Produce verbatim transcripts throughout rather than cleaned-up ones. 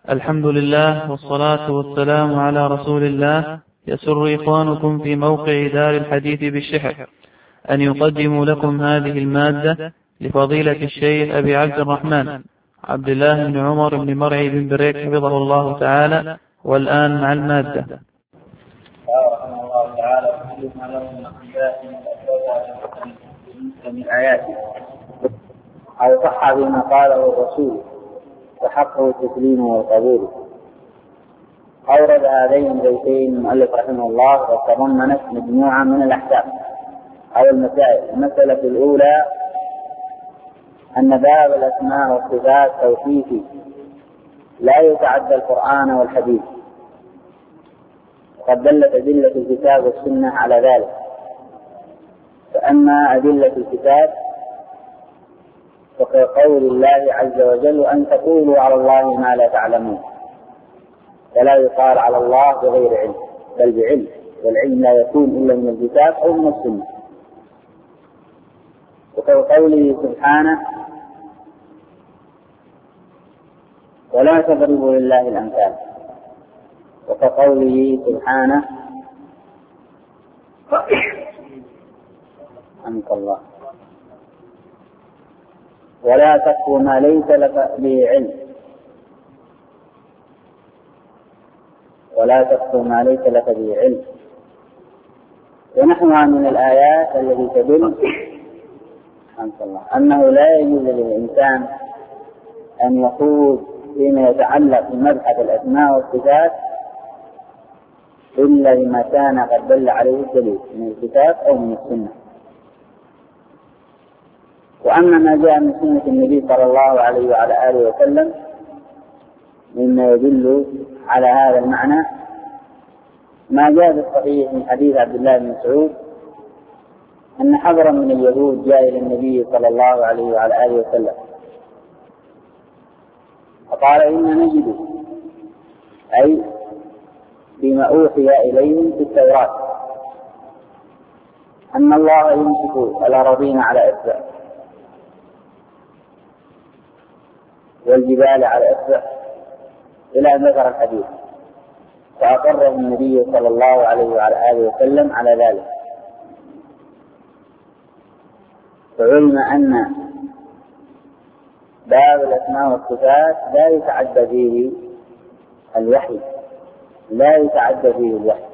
الحمد لله والصلاة والسلام على رسول الله. يسر إخوانكم في موقع دار الحديث بالشحر أن يقدموا لكم هذه المادة لفضيلة الشيخ أبي عبد الرحمن عبد الله بن عمر بن مرعي بن بريك حفظه الله تعالى. والآن مع المادة. رحمه الله تعالى وحدثنا لهم من آياته أو صح بما قاله الرسول وحقه التسليم والقبول. أورد هذين البيتين المؤلف رحمه الله وتضمنت مجموعة من الأحكام أو المسائل. المسألة الأولى أن باب الأسماء والصفات توقيفي لا يتعدى القرآن والحديث، وقد دلت أدلة الكتاب والسنة على ذلك. فأما أدلة الكتاب فكقول الله عز وجل وأن تقولوا على الله ما لا تعلمون، فلا يقال على الله بغير علم بل بعلم، والعلم لا يكون إلا من الكتاب أو من السنة. وكقوله سبحانه ولا تضربوا لله الأمثال، وكقوله سبحانه أنك الله ولا تقف ما ليس لك به علم ولا تقف ما ليس لك به علم ونحوها من الآيات التي تدل أنك الله أنه لا يجوز للإنسان أن يخوض فيما يتعلق بمبحث الأسماء والصفات إلا لما كان قد دل عليه الدليل من الكتاب أو من السنة. وأما ما جاء من سنة النبي صلى الله عليه وعلى آله وسلم مما يدل على هذا المعنى ما جاء بالصحيح من حديث عبد الله بن مسعود أن حضرا من اليهود جاء إلى النبي صلى الله عليه وعلى آله وسلم فقال إن نجد أي بما أوحي إليهم في التوراة أن الله يمسك الأراضين على إصبع والجبال على إصبع إلى أن ذكر الحديث، فأقره النبي صلى الله عليه وعلى آله وسلم على ذلك. فعلم أن باب الأسماء والصفات لا يتعدى فيه الوحي لا يتعدى فيه الوحي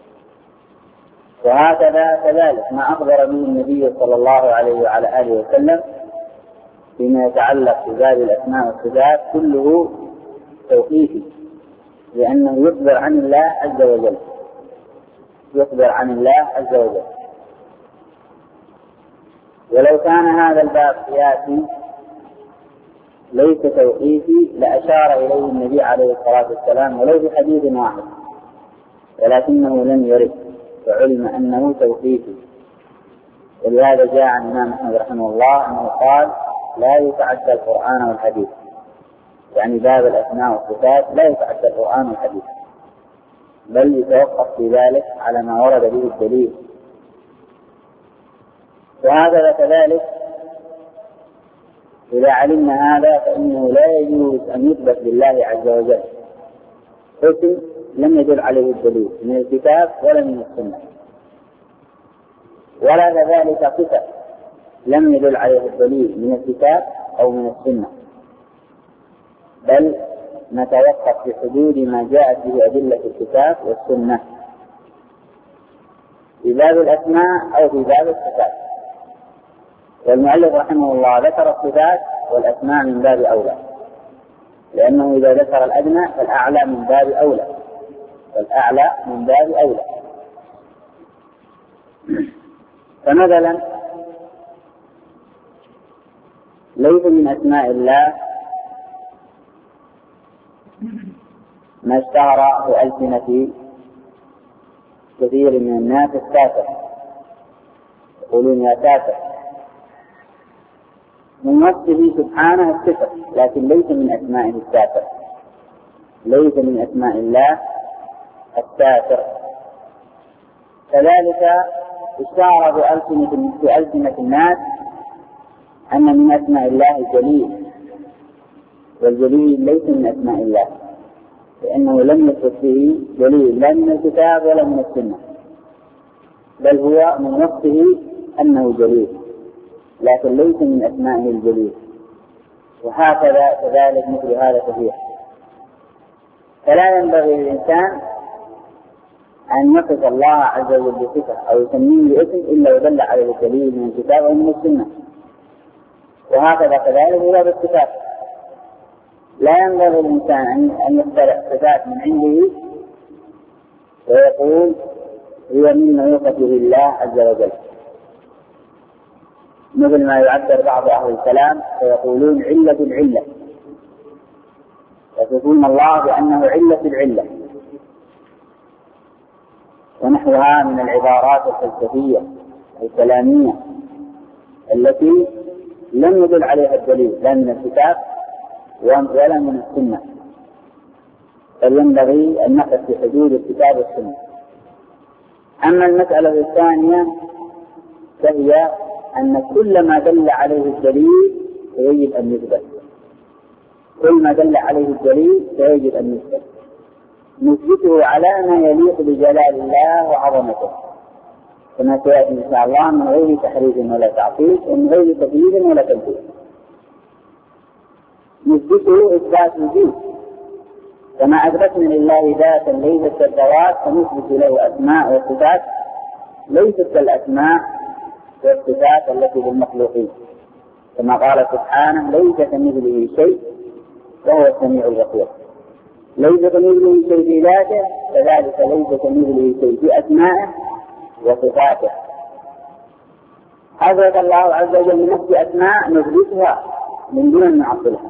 وهكذا كذلك ما أخبر به النبي صلى الله عليه وعلى آله وسلم فيما يتعلق بباب الأسماء والصفات كله توقيفي، لأنه يخبر عن الله عز وجل يخبر عن الله عز وجل. ولو كان هذا الباب قياسي ليس توقيفي لأشار إليه النبي عليه الصلاة والسلام ولو في حديث واحد، ولكنه لم يرد فعلم أنه توقيفي. ولهذا جاء عن الإمام أحمد رحمه الله أنه قال لا يتعدى القرآن والحديث، يعني باب الأسماء والصفات لا يتعدى القرآن والحديث بل يتوقف في ذلك على ما ورد به الدليل. وهذا كذلك إذا علمنا هذا فإنه لا يجوز أن يثبت لله عز وجل اسم لم يدل عليه الدليل من الكتاب ولا من السنة، ولا كذلك صفة لم يدل عليه الدليل من الكتاب أو من السنة، بل نتوقف في حدود ما جاءت به أدلة الكتاب والسنة في باب الأسماء أو في باب الصفات. والمؤلف رحمه الله ذكر الصفات والأسماء من باب أولى، لأنه إذا ذكر الأدنى فالأعلى من باب أولى والأعلى من باب أولى. فمثلا ليس من أسماء الله ما اشتهر بألسنة كثير من الناس الساتر، يقولون يا ساتر، من وصفه سبحانه الصفة، لكن ليس من أسمائه الساتر ليس من أسماء الله الساتر. كذلك اشتهر بألسنة بألسنة الناس أن من أسماء الله الجليل، والجليل ليس من أسماء الله لأنه لم يثبت به دليل لا من الكتاب ولا من السنة، بل هو من نفسه أنه جليل، لكن ليس من أسمائه الجليل. وهكذا كذلك مثل هذا كثير. فلا ينبغي للإنسان أن يصف الله عز وجل بصفة أو يسميه باسم إلا ودل عليه الدليل من الكتاب أو من السنة. وهكذا كذلك هو بالصفات، لا ينبغي للإنسان أن يخترع صفات من عنده ويقول هي مما يوصف به الله عز وجل، مثل ما يعبر بعض أهل الكلام فيقولون علة العلة، يصفون الله بأنه علة العلة ونحوها من العبارات الفلسفية الكلامية التي لم يدل عليها الدليل لا من الكتاب ولا من السنة، فينبغي أن نقف في حدود الكتاب والسنة. أما المسألة الثانية فهي أن كل ما دل عليه الدليل فيجب أن يثبت، كل ما دل عليه الدليل فيجب أن يثبت، نثبته على ما يليق بجلال الله وعظمته كما سيأتي إن شاء الله من غير تحريف ولا تعطيل ومن غير تكييف ولا تمثيل. نثبته إثبات وجود كما أثبتنا لله ذاتا ليست كالذوات، فنثبت له أسماء وصفات ليست كالأسماء والصفات التي بالمخلوقين، كما قال سبحانه ليس كمثله شيء وهو السميع البصير. ليس كمثله شيء في ذاته كذلك ليس كمثله شيء في أسمائه وصفاته. أثبت الله عز وجل لنفس أسماء نثبتها من دون أن نعطلها،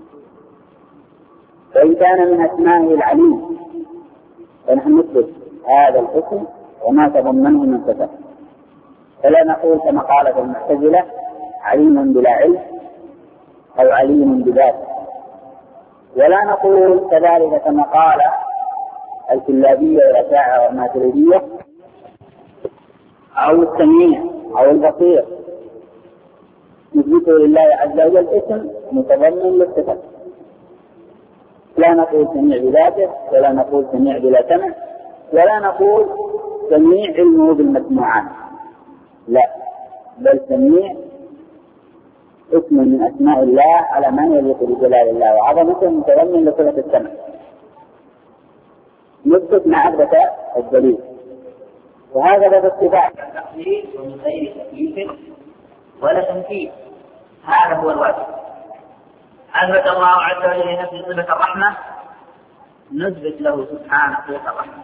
فإن كان من أسمائه العليم فنحن نثبت هذا الاسم وما تضمنه من صفات، فلا نقول كما قالت المعتزلة عليم بلا علم أو عليم بذاته، ولا نقول كذلك كما قال الكلابية والأشاعرة والماتريدية أو السميع أو البصير نثبته لله عز وجل اسم متضمن للصفات. لا نقول سميع بذاته ولا نقول سميع بلا سمع ولا نقول سميع علمه بالمسموعات، لا، بل سميع اسم من أسماء الله على ما يليق بجلال الله وعظمته متضمن لصفة السمع، نثبت مع أثبت الدليل. وهذا بالصفات التقدير ومن غير تكييف ولا تمثيل، هذا هو الواجب. أثبت الله عز وجل لنفسه صفة الرحمة نثبت له سبحانه صفة الرحمة،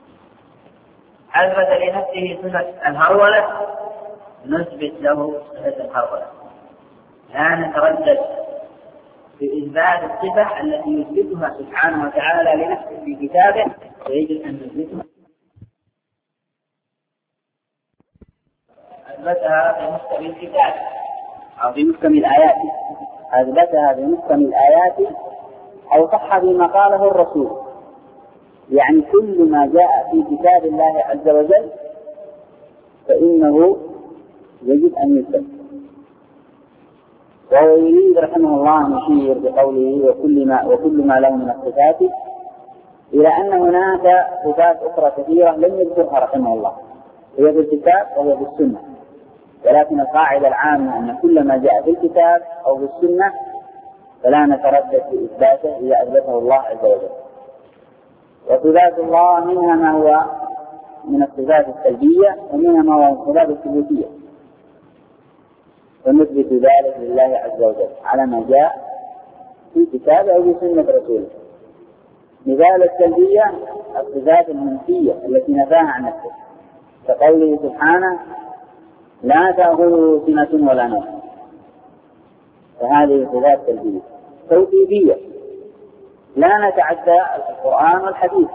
أثبت لنفسه صفة الهرولة نثبت له صفة الهرولة، لا نتردد في إثبات الصفة التي يثبتها سبحانه وتعالى لنفسه في كتابه ويجب أن نثبتها. أثبتها بمحكم الكتاب أو بمحكم الآيات، أثبتها بمحكم الآيات أو صح بما قاله الرسول، يعني كل ما جاء في كتاب الله عز وجل فإنه يجب أن يثبت. وهو يريد رحمه الله أن يشير بقوله وكل ما, وكل ما له من الصفات إلى أن هناك صفات أخرى كثيرة لم يذكرها رحمه الله، هي في الكتاب وهي في السنة، ولكن القاعدة العامة أن كل ما جاء في الكتاب أو في السنة فلا نتردد في إثباته إذا أثبته الله عز وجل. وصفات الله منها ما هو من الصفات السلبية ومنها ما هو من الصفات الثبوتية، ونثبت ذلك لله عز وجل على ما جاء في كتابه أو في سنة رسوله. مثال السلبية الصفات المنفية التي نفاها عن نفسه، كقوله سبحانه لا تأخذه سنة ولا نوم، فهذه صفات سلبية. توقيفية لا نتعدى القرآن والحديث،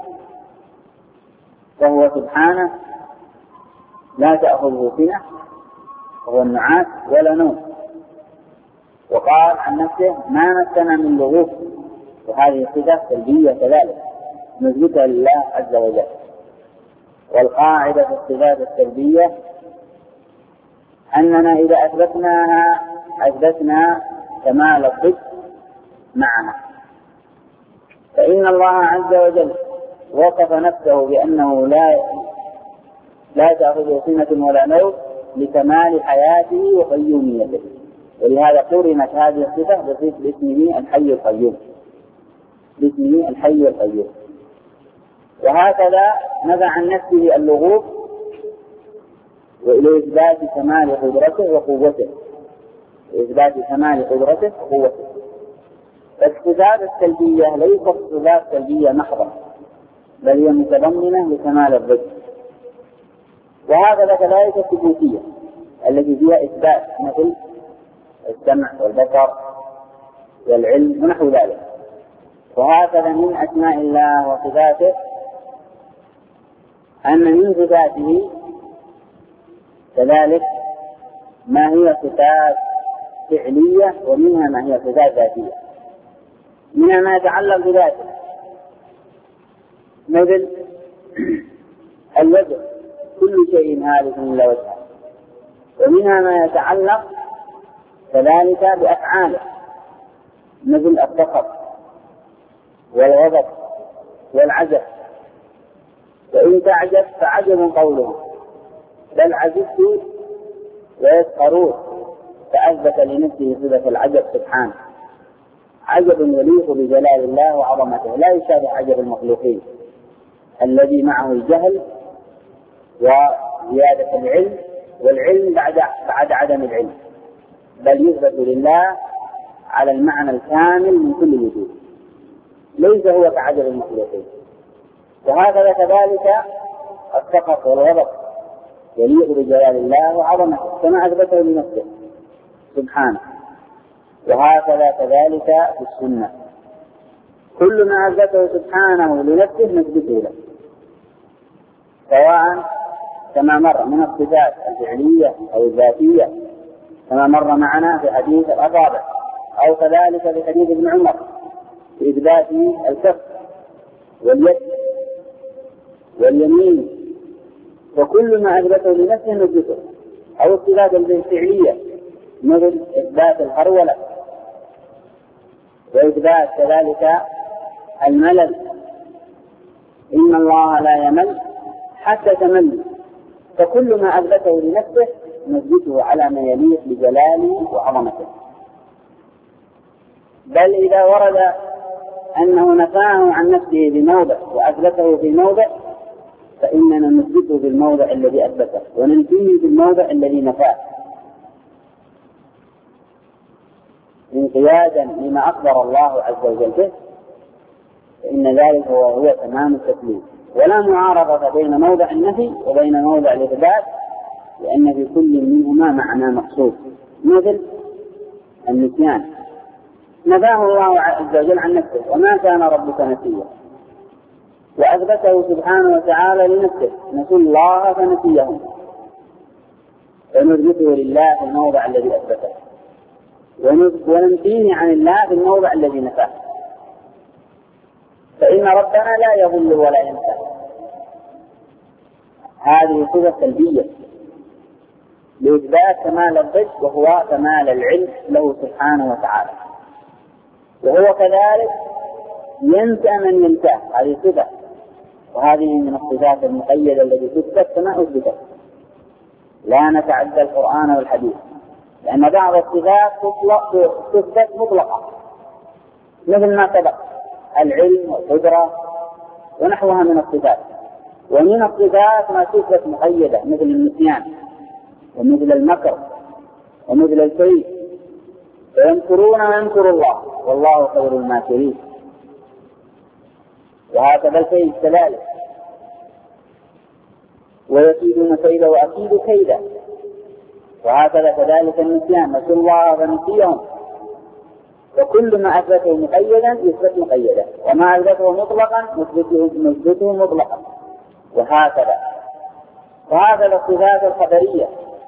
فهو سبحانه لا تأخذه سنة وهو النعاس ولا نوم، وقال عن نفسه ما مسنا من لغوب، وهذه صفة سلبية كذلك نثبتها لله عز وجل. والقاعدة في الصفات السلبية أننا إذا أثبتناها أثبتنا كمال الضد معها، فإن فإن الله عز وجل وصف نفسه بأنه لا لا تأخذه سنة ولا نوم لكمال حياته وقيوميته، ولهذا قرنت هذه الصفة باسمه الحي القيوم، باسمه الحي القيوم. وهكذا نفى عن نفسه اللغوب وإلى إثبات كمال قدرته وقوته، إثبات كمال قدرته وقوته. الصفات السلبية ليست صفات سلبية محضة، بل هي متضمنة لكمال الضد. وهكذا كذلك الثبوتية التي فيها إثبات مثل السمع والبصر والعلم ونحو ذلك. وهكذا من أسماء الله وصفاته أن من صفاته كذلك ما هي صفات فعلية ومنها ما هي صفات ذاتية. منها ما يتعلق بذاته مثل الوجه، كل شيء هالك إلا وجهه. ومنها ما يتعلق كذلك بأفعاله مثل السخط والغضب والعجب. وإن تعجب فعجب قوله بل عجبت ويسخرون، فأثبت لنفسه صفة العجب سبحانه. عجب يليق بجلال الله وعظمته، لا يشابه عجب المخلوقين الذي معه الجهل وزيادة العلم، والعلم بعد بعد عدم العلم، بل يثبت لله على المعنى الكامل من كل وجوه، ليس هو كعجب المخلوقين. وهكذا كذلك السخط والغضب يليق بجلال الله وعظمته كما أثبته لنفسه سبحانه. وهكذا كذلك في السنة، كل ما أثبته سبحانه لنفسه نثبته له، سواء كما مر من الصفات الفعلية أو الذاتية كما مر معنا في حديث الأصابع، أو كذلك في حديث ابن عمر في إثبات الكف واليد واليمين. وكل ما أثبته لنفسه نثبته. أو الصفات الفعلية مثل إثبات الهرولة وإثبات كذلك الملل، إن الله لا يمل حتى تمل. فكل ما أثبته لنفسه نثبته على ما يليق بجلاله وعظمته. بل إذا ورد أنه نفاه عن نفسه بموضع وأثبته في موضع فإننا نثبته في الموضع الذي أثبته وننفيه في الموضع الذي نفاه، انقيادا لما أخبر الله عز وجل به، فإن ذلك هو, هو تمام التكليف. ولا معارضة بين موضع النفي وبين موضع الإثبات، لأن في كل منهما معنى مقصود. مثل النسيان نفاه الله عز وجل عن نفسه وما كان ربك نسيا، وأثبته سبحانه وتعالى لنفسه نسوا الله فنسيهم، فنثبته لله في الموضع الذي أثبته وننفيه عن الله في الموضع الذي نفاه. فإن ربنا لا يضل ولا ينسى، هذه صفة سلبية لإثبات كمال الضد وهو كمال العلم له سبحانه وتعالى. وهو كذلك ينسى من ينساه، هذه صفة، وهذه من الصفات المقيدة التي تثبت كما أثبتت، لا نتعدى القرآن والحديث، لأن بعض الصفات تثبت مطلقة مثل ما سبق العلم والقدرة ونحوها من الصفات. ومن الصفات ما تثبت مقيدة مثل النسيان ومثل المكر ومثل الكيد، فيمكرون ويمكر الله والله خير الماكرين. وهكذا الكيد كذلك، ويكيدون كيدا وأكيد كيدا. وهكذا كذلك النسيان نسوا الله فنسيهم. وكل ما أثبته مقيدا يثبت مقيدا، وما أثبته مطلقا نثبته مطلقا، وهكذا. وهكذا الصفات الخبرية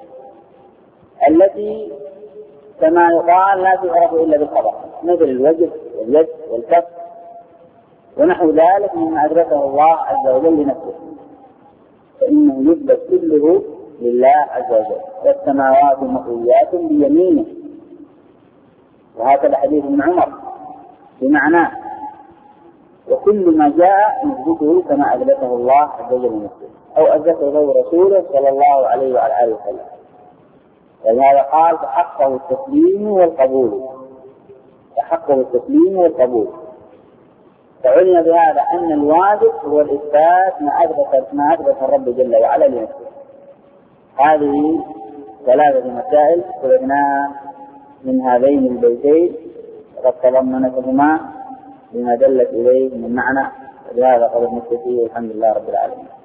التي كما يقال لا تعرف إلا بالخبر مثل الوجه واليد والكف ونحو ذلك مما أثبته الله عز وجل لنفسه، فإنه يثبت كله لله عز وجل. والسماوات مطويات بيمينه، وهكذا حديث ابن عمر بمعناه. كل ما جاء نثبته كما أثبته الله عز وجل نفسه أو أثبته رسوله صلى الله عليه وعلى آله وسلم. ولهذا قال فحقه التسليم والقبول، فحقه التسليم والقبول. فعلم بهذا أن الواجب هو الإثبات ما أثبت ما أثبت الرب جل وعلا لنفسه. هذه ثلاثة مسائل استفدناها من هذين البيتين وقد تضمنتهما بما دلت إليه من معنى. بهذا قد نكتفي والحمد لله رب العالمين.